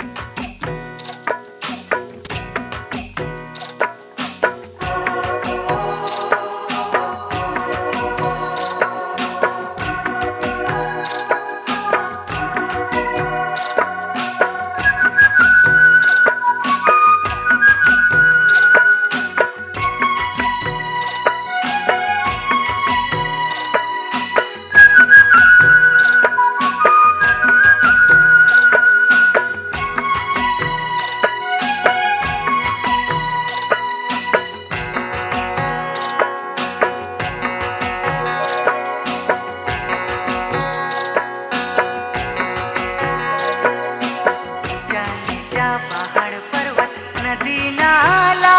पहाड़ पर्वत नदी नाला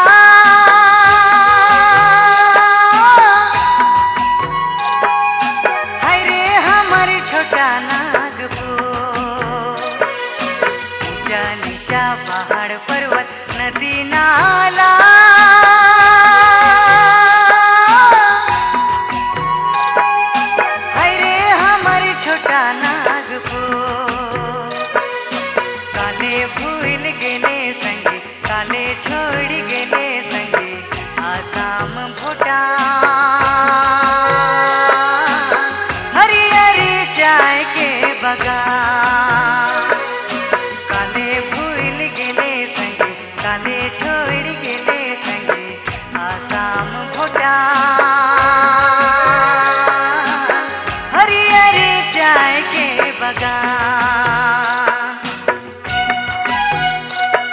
हाय रे हमर छोटा नागपुर। ऊंचा नीचा पहाड़ पर्वत नदी नाला हाय रे हमर छोटा नागपुर। काले भूल गेले संगे काले छोड़ गेले संगे आसाम भूटान हरियरी चाय के बगान। काले भूल गेले संगे काले छोड़ गेले संगे आसाम भूटान हरियरी चाय के बगान।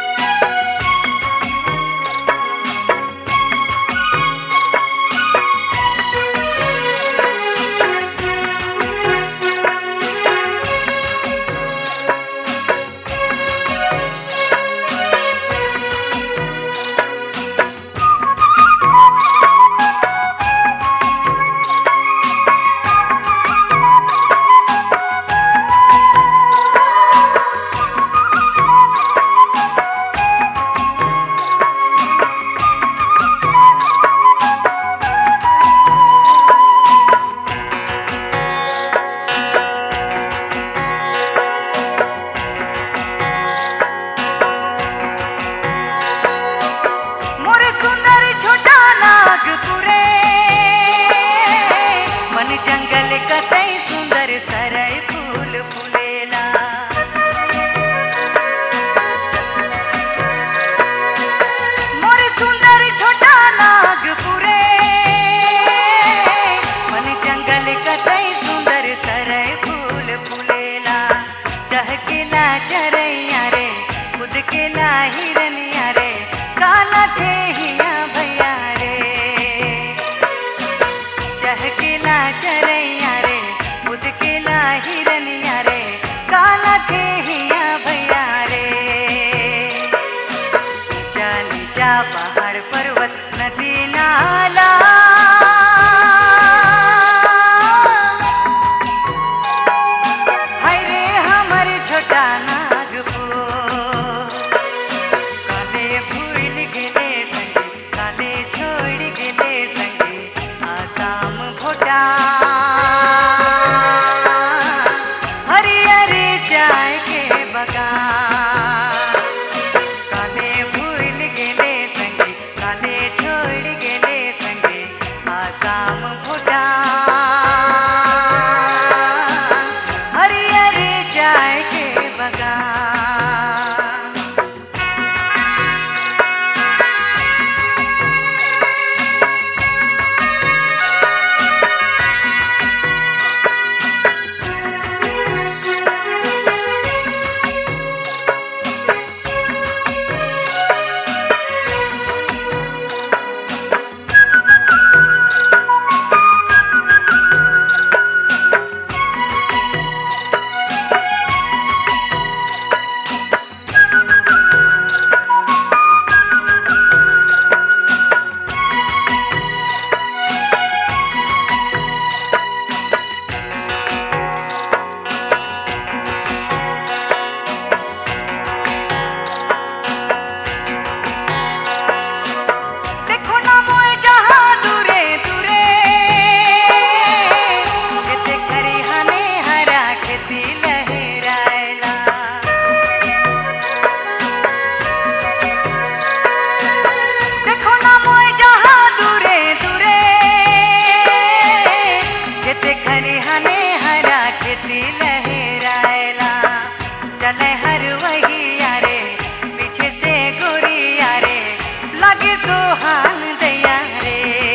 हर वही यारे पीछे से गोरी यारे लगे सुहान दैया रे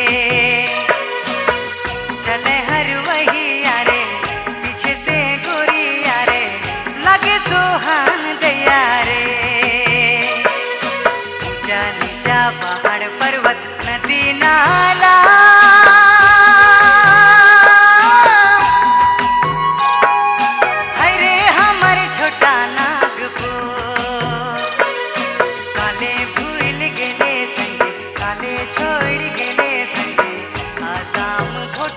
चले हर वही यारे पीछे से गोरी यारे लगे सुहान दैया रे ऊंचा नीचा पहाड़ पर्वत नदी नाला हरे हमर छोटा नागपुर काले भूल गेले संगे काले छोड़ गेले संगे आसाम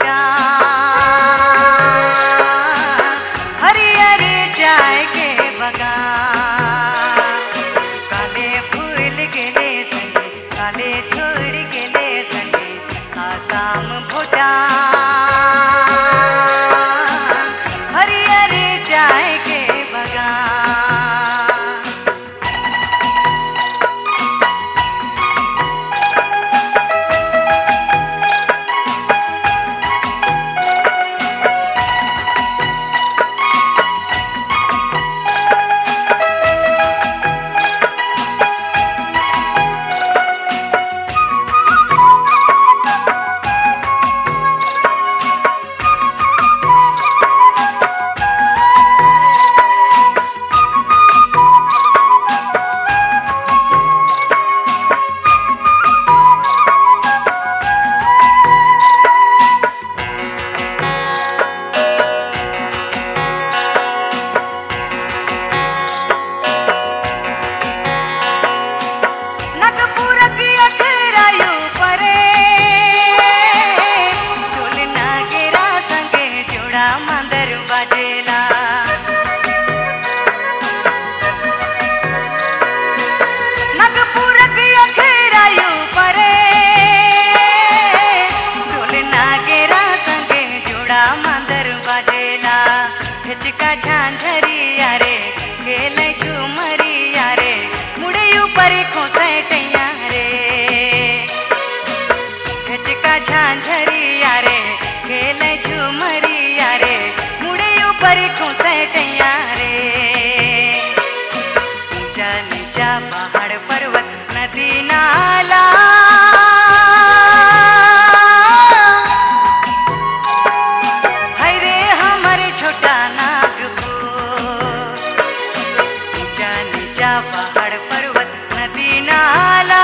भूटान हरियर चाय के बगान काले भूल गेले संगे काले छोड़ गेले संगे आसाम भूटान हरियर चाय के बगान हिचका झांझरिया रे खेले झूमरिया रे मुड़े ऊपर खोसैटैया रे हिचका झांझरिया रे खेले झूमरिया रे मुड़े ऊपर खोसैटैया रे ऊंचा नीचा पहाड़ पर्वत नदी नाला हरे हमर छोटा ऊंचा पहाड़ पर्वत नदी नाला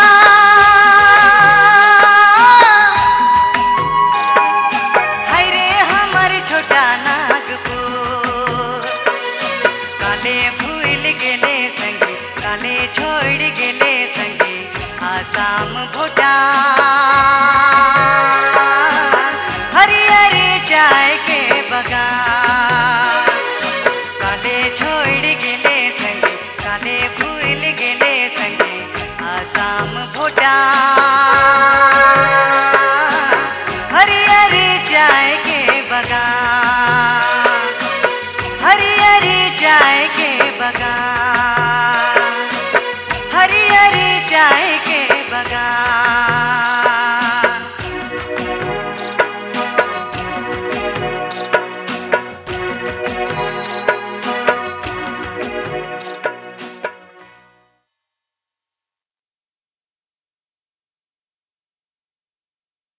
हरे हमर छोटा नागपुर काले भूल गेले संगे काले छोड़ गेले संगे आसाम भूटान